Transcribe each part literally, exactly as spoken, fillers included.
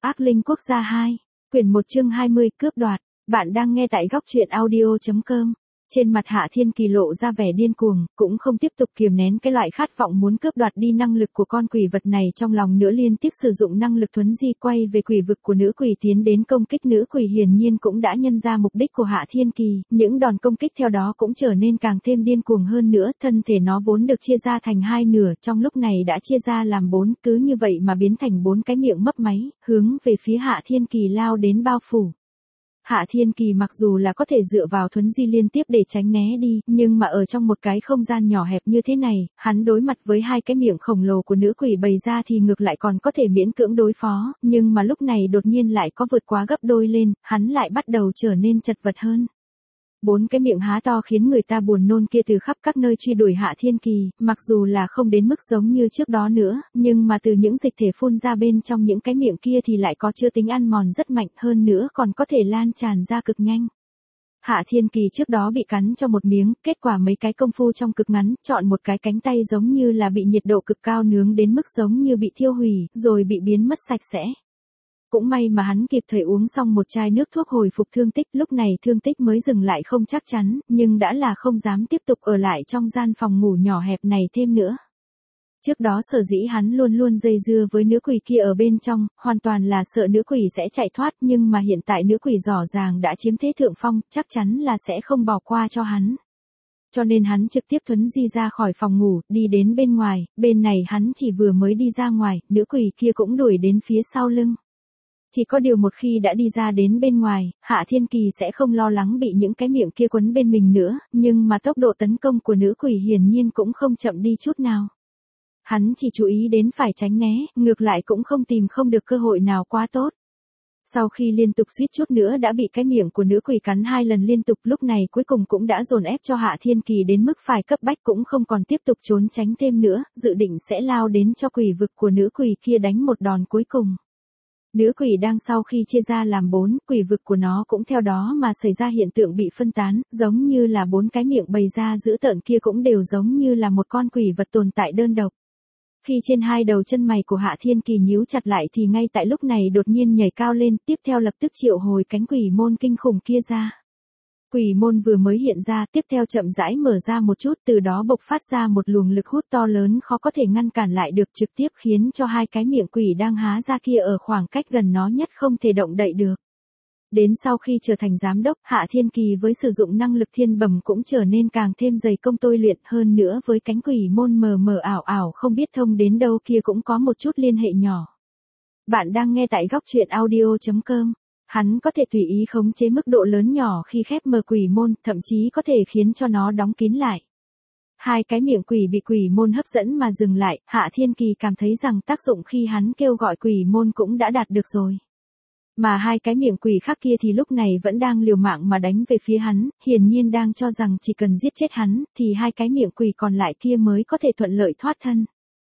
Ác linh quốc gia hai, quyển một chương hai mươi, cướp đoạt. Bạn đang nghe tại góc truyện audio chấm com. Trên mặt Hạ Thiên Kỳ lộ ra vẻ điên cuồng, cũng không tiếp tục kiềm nén cái loại khát vọng muốn cướp đoạt đi năng lực của con quỷ vật này trong lòng nữa, liên tiếp sử dụng năng lực thuấn di quay về quỷ vực của nữ quỷ tiến đến công kích. Nữ quỷ hiển nhiên cũng đã nhận ra mục đích của Hạ Thiên Kỳ, những đòn công kích theo đó cũng trở nên càng thêm điên cuồng hơn nữa. Thân thể nó vốn được chia ra thành hai nửa, trong lúc này đã chia ra làm bốn, cứ như vậy mà biến thành bốn cái miệng mấp máy, hướng về phía Hạ Thiên Kỳ lao đến bao phủ. Hạ Thiên Kỳ mặc dù là có thể dựa vào thuấn di liên tiếp để tránh né đi, nhưng mà ở trong một cái không gian nhỏ hẹp như thế này, hắn đối mặt với hai cái miệng khổng lồ của nữ quỷ bày ra thì ngược lại còn có thể miễn cưỡng đối phó, nhưng mà lúc này đột nhiên lại có vượt quá gấp đôi lên, hắn lại bắt đầu trở nên chật vật hơn. Bốn cái miệng há to khiến người ta buồn nôn kia từ khắp các nơi truy đuổi Hạ Thiên Kỳ, mặc dù là không đến mức giống như trước đó nữa, nhưng mà từ những dịch thể phun ra bên trong những cái miệng kia thì lại có chứa tính ăn mòn rất mạnh, hơn nữa còn có thể lan tràn ra cực nhanh. Hạ Thiên Kỳ trước đó bị cắn cho một miếng, kết quả mấy cái công phu trong cực ngắn, chọn một cái cánh tay giống như là bị nhiệt độ cực cao nướng đến mức giống như bị thiêu hủy, rồi bị biến mất sạch sẽ. Cũng may mà hắn kịp thời uống xong một chai nước thuốc hồi phục thương tích, lúc này thương tích mới dừng lại không chắc chắn, nhưng đã là không dám tiếp tục ở lại trong gian phòng ngủ nhỏ hẹp này thêm nữa. Trước đó sở dĩ hắn luôn luôn dây dưa với nữ quỷ kia ở bên trong, hoàn toàn là sợ nữ quỷ sẽ chạy thoát, nhưng mà hiện tại nữ quỷ rõ ràng đã chiếm thế thượng phong, chắc chắn là sẽ không bỏ qua cho hắn. Cho nên hắn trực tiếp thuấn di ra khỏi phòng ngủ, đi đến bên ngoài, bên này hắn chỉ vừa mới đi ra ngoài, nữ quỷ kia cũng đuổi đến phía sau lưng. Chỉ có điều một khi đã đi ra đến bên ngoài, Hạ Thiên Kỳ sẽ không lo lắng bị những cái miệng kia quấn bên mình nữa, nhưng mà tốc độ tấn công của nữ quỷ hiển nhiên cũng không chậm đi chút nào. Hắn chỉ chú ý đến phải tránh né, ngược lại cũng không tìm không được cơ hội nào quá tốt. Sau khi liên tục suýt chút nữa đã bị cái miệng của nữ quỷ cắn hai lần liên tục, lúc này cuối cùng cũng đã dồn ép cho Hạ Thiên Kỳ đến mức phải cấp bách, cũng không còn tiếp tục trốn tránh thêm nữa, dự định sẽ lao đến cho quỷ vực của nữ quỷ kia đánh một đòn cuối cùng. Nữ quỷ đang sau khi chia ra làm bốn, quỷ vực của nó cũng theo đó mà xảy ra hiện tượng bị phân tán, giống như là bốn cái miệng bày ra dữ tợn kia cũng đều giống như là một con quỷ vật tồn tại đơn độc. Khi trên hai đầu chân mày của Hạ Thiên Kỳ nhíu chặt lại thì ngay tại lúc này đột nhiên nhảy cao lên, tiếp theo lập tức triệu hồi cánh quỷ môn kinh khủng kia ra. Quỷ môn vừa mới hiện ra, tiếp theo chậm rãi mở ra một chút, từ đó bộc phát ra một luồng lực hút to lớn khó có thể ngăn cản lại được, trực tiếp khiến cho hai cái miệng quỷ đang há ra kia ở khoảng cách gần nó nhất không thể động đậy được. Đến sau khi trở thành giám đốc, Hạ Thiên Kỳ với sử dụng năng lực thiên bẩm cũng trở nên càng thêm dày công tôi luyện, hơn nữa với cánh quỷ môn mờ mờ ảo ảo không biết thông đến đâu kia cũng có một chút liên hệ nhỏ. Bạn đang nghe tại góc truyện audio chấm com. Hắn có thể tùy ý khống chế mức độ lớn nhỏ khi khép mờ quỷ môn, thậm chí có thể khiến cho nó đóng kín lại. Hai cái miệng quỷ bị quỷ môn hấp dẫn mà dừng lại, Hạ Thiên Kỳ cảm thấy rằng tác dụng khi hắn kêu gọi quỷ môn cũng đã đạt được rồi. Mà hai cái miệng quỷ khác kia thì lúc này vẫn đang liều mạng mà đánh về phía hắn, hiển nhiên đang cho rằng chỉ cần giết chết hắn, thì hai cái miệng quỷ còn lại kia mới có thể thuận lợi thoát thân.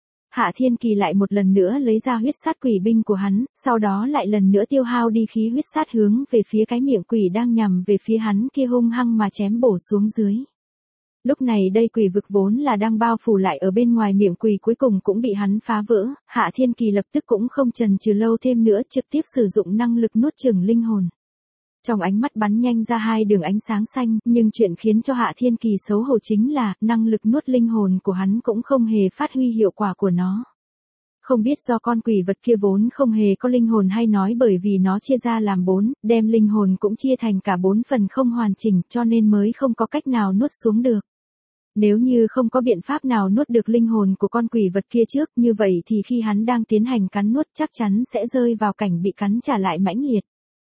Hạ Thiên Kỳ lại một lần nữa lấy ra huyết sát quỷ binh của hắn, sau đó lại lần nữa tiêu hao đi khí huyết sát hướng về phía cái miệng quỷ đang nhằm về phía hắn kia hung hăng mà chém bổ xuống dưới. Lúc này đây quỷ vực vốn là đang bao phủ lại ở bên ngoài miệng quỷ cuối cùng cũng bị hắn phá vỡ, Hạ Thiên Kỳ lập tức cũng không chần chừ lâu thêm nữa, trực tiếp sử dụng năng lực nuốt chửng linh hồn. Trong ánh mắt bắn nhanh ra hai đường ánh sáng xanh, nhưng chuyện khiến cho Hạ Thiên Kỳ xấu hổ chính là, năng lực nuốt linh hồn của hắn cũng không hề phát huy hiệu quả của nó. Không biết do con quỷ vật kia vốn không hề có linh hồn hay nói bởi vì nó chia ra làm bốn, đem linh hồn cũng chia thành cả bốn phần không hoàn chỉnh, cho nên mới không có cách nào nuốt xuống được. Nếu như không có biện pháp nào nuốt được linh hồn của con quỷ vật kia trước, như vậy thì khi hắn đang tiến hành cắn nuốt chắc chắn sẽ rơi vào cảnh bị cắn trả lại mãnh liệt.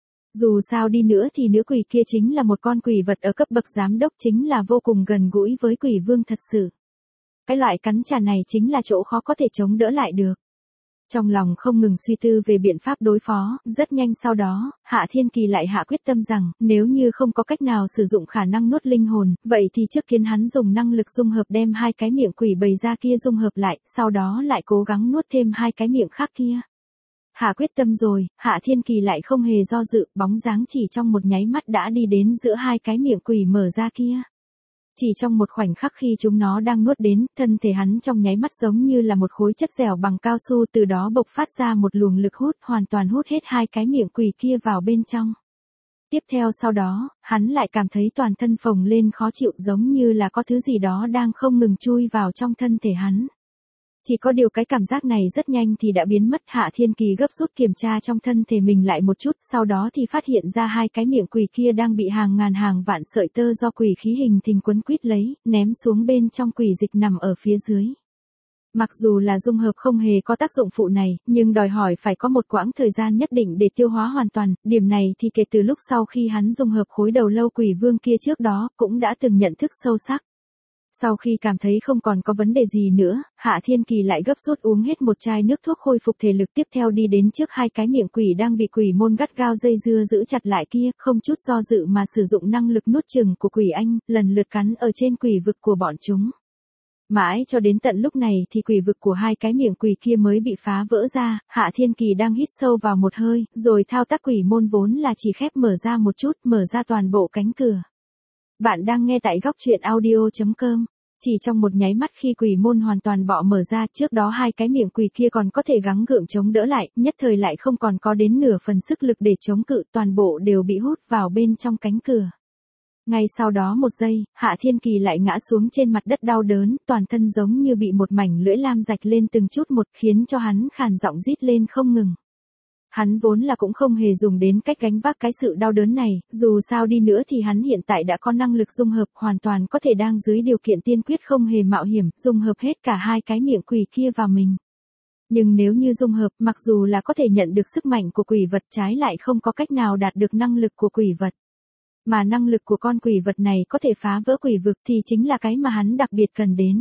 Dù sao đi nữa thì nữ quỷ kia chính là một con quỷ vật ở cấp bậc giám đốc, chính là vô cùng gần gũi với quỷ vương thật sự. Cái loại cắn trả này chính là chỗ khó có thể chống đỡ lại được. Trong lòng không ngừng suy tư về biện pháp đối phó, rất nhanh sau đó, Hạ Thiên Kỳ lại hạ quyết tâm rằng, nếu như không có cách nào sử dụng khả năng nuốt linh hồn, vậy thì trước kiến hắn dùng năng lực dung hợp đem hai cái miệng quỷ bày ra kia dung hợp lại, sau đó lại cố gắng nuốt thêm hai cái miệng khác kia. Hạ quyết tâm rồi, Hạ Thiên Kỳ lại không hề do dự, bóng dáng chỉ trong một nháy mắt đã đi đến giữa hai cái miệng quỷ mở ra kia. Chỉ trong một khoảnh khắc khi chúng nó đang nuốt đến, thân thể hắn trong nháy mắt giống như là một khối chất dẻo bằng cao su, từ đó bộc phát ra một luồng lực hút, hoàn toàn hút hết hai cái miệng quỷ kia vào bên trong. Tiếp theo sau đó, hắn lại cảm thấy toàn thân phồng lên khó chịu, giống như là có thứ gì đó đang không ngừng chui vào trong thân thể hắn. Chỉ có điều cái cảm giác này rất nhanh thì đã biến mất. Hạ Thiên Kỳ gấp rút kiểm tra trong thân thể mình lại một chút, sau đó thì phát hiện ra hai cái miệng quỷ kia đang bị hàng ngàn hàng vạn sợi tơ do quỷ khí hình thình quấn quýt lấy, ném xuống bên trong quỷ dịch nằm ở phía dưới. Mặc dù là dung hợp không hề có tác dụng phụ này, nhưng đòi hỏi phải có một quãng thời gian nhất định để tiêu hóa hoàn toàn, điểm này thì kể từ lúc sau khi hắn dung hợp khối đầu lâu quỷ vương kia trước đó, cũng đã từng nhận thức sâu sắc. Sau khi cảm thấy không còn có vấn đề gì nữa, Hạ Thiên Kỳ lại gấp rút uống hết một chai nước thuốc khôi phục thể lực, tiếp theo đi đến trước hai cái miệng quỷ đang bị quỷ môn gắt gao dây dưa giữ chặt lại kia, không chút do dự mà sử dụng năng lực nuốt chửng của quỷ anh, lần lượt cắn ở trên quỷ vực của bọn chúng. Mãi cho đến tận lúc này thì quỷ vực của hai cái miệng quỷ kia mới bị phá vỡ ra. Hạ Thiên Kỳ đang hít sâu vào một hơi, rồi thao tác quỷ môn vốn là chỉ khép mở ra một chút, mở ra toàn bộ cánh cửa. Bạn đang nghe tại góc truyện audio chấm com. Chỉ trong một nháy mắt khi quỷ môn hoàn toàn bọ mở ra, trước đó hai cái miệng quỷ kia còn có thể gắng gượng chống đỡ lại, nhất thời lại không còn có đến nửa phần sức lực để chống cự, toàn bộ đều bị hút vào bên trong cánh cửa. Ngay sau đó một giây, Hạ Thiên Kỳ lại ngã xuống trên mặt đất đau đớn, toàn thân giống như bị một mảnh lưỡi lam rạch lên từng chút một, khiến cho hắn khàn giọng rít lên không ngừng. Hắn vốn là cũng không hề dùng đến cách gánh vác cái sự đau đớn này, dù sao đi nữa thì hắn hiện tại đã có năng lực dung hợp, hoàn toàn có thể đang dưới điều kiện tiên quyết không hề mạo hiểm, dung hợp hết cả hai cái miệng quỷ kia vào mình. Nhưng nếu như dung hợp, mặc dù là có thể nhận được sức mạnh của quỷ vật, trái lại không có cách nào đạt được năng lực của quỷ vật. Mà năng lực của con quỷ vật này có thể phá vỡ quỷ vực thì chính là cái mà hắn đặc biệt cần đến.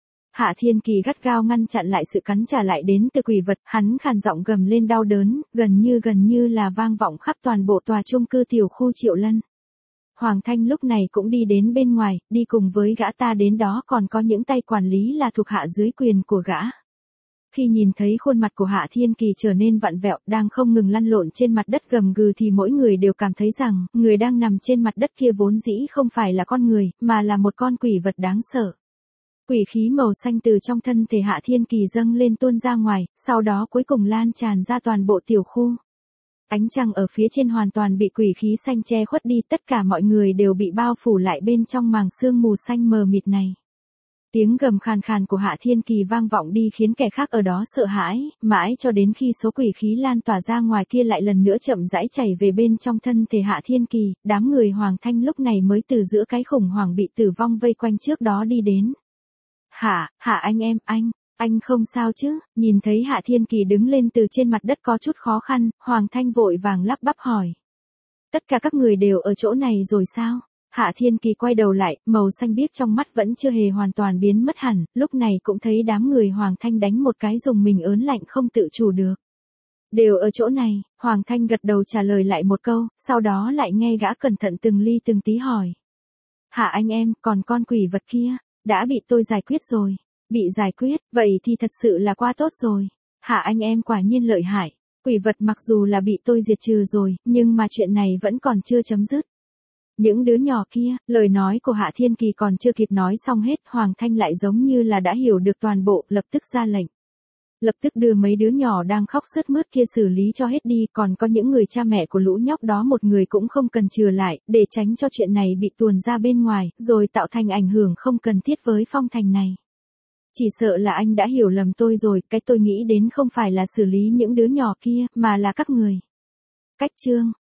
Hạ Thiên Kỳ gắt gao ngăn chặn lại sự cắn trả lại đến từ quỷ vật, hắn khàn giọng gầm lên đau đớn, gần như gần như là vang vọng khắp toàn bộ tòa chung cư tiểu khu Triệu Lân. Hoàng Thanh lúc này cũng đi đến bên ngoài, đi cùng với gã ta đến đó còn có những tay quản lý là thuộc hạ dưới quyền của gã. Khi nhìn thấy khuôn mặt của Hạ Thiên Kỳ trở nên vặn vẹo, đang không ngừng lăn lộn trên mặt đất gầm gừ thì mỗi người đều cảm thấy rằng, người đang nằm trên mặt đất kia vốn dĩ không phải là con người, mà là một con quỷ vật đáng sợ. Quỷ khí màu xanh từ trong thân thể Hạ Thiên Kỳ dâng lên tuôn ra ngoài, sau đó cuối cùng lan tràn ra toàn bộ tiểu khu. Ánh trăng ở phía trên hoàn toàn bị quỷ khí xanh che khuất đi, tất cả mọi người đều bị bao phủ lại bên trong màng sương mù xanh mờ mịt này. Tiếng gầm khàn khàn của Hạ Thiên Kỳ vang vọng đi khiến kẻ khác ở đó sợ hãi, mãi cho đến khi số quỷ khí lan tỏa ra ngoài kia lại lần nữa chậm rãi chảy về bên trong thân thể Hạ Thiên Kỳ, đám người Hoàng Thanh lúc này mới từ giữa cái khủng hoảng bị tử vong vây quanh trước đó đi đến. Hạ, Hạ anh em, anh, anh không sao chứ? Nhìn thấy Hạ Thiên Kỳ đứng lên từ trên mặt đất có chút khó khăn, Hoàng Thanh vội vàng lắp bắp hỏi. Tất cả các người đều ở chỗ này rồi sao? Hạ Thiên Kỳ quay đầu lại, màu xanh biếc trong mắt vẫn chưa hề hoàn toàn biến mất hẳn, lúc này cũng thấy đám người Hoàng Thanh đánh một cái dùng mình ớn lạnh không tự chủ được. Đều ở chỗ này, Hoàng Thanh gật đầu trả lời lại một câu, sau đó lại nghe gã cẩn thận từng ly từng tí hỏi. Hạ anh em, còn con quỷ vật kia, đã bị tôi giải quyết rồi. Bị giải quyết, vậy thì thật sự là quá tốt rồi. Hạ anh em quả nhiên lợi hại. Quỷ vật mặc dù là bị tôi diệt trừ rồi, nhưng mà chuyện này vẫn còn chưa chấm dứt. Những đứa nhỏ kia, lời nói của Hạ Thiên Kỳ còn chưa kịp nói xong hết, Hoàng Thanh lại giống như là đã hiểu được toàn bộ, lập tức ra lệnh. Lập tức đưa mấy đứa nhỏ đang khóc sướt mướt kia xử lý cho hết đi, còn có những người cha mẹ của lũ nhóc đó một người cũng không cần chừa lại, để tránh cho chuyện này bị tuồn ra bên ngoài, rồi tạo thành ảnh hưởng không cần thiết với phong thành này. Chỉ sợ là anh đã hiểu lầm tôi rồi, cái tôi nghĩ đến không phải là xử lý những đứa nhỏ kia, mà là các người. Cách chương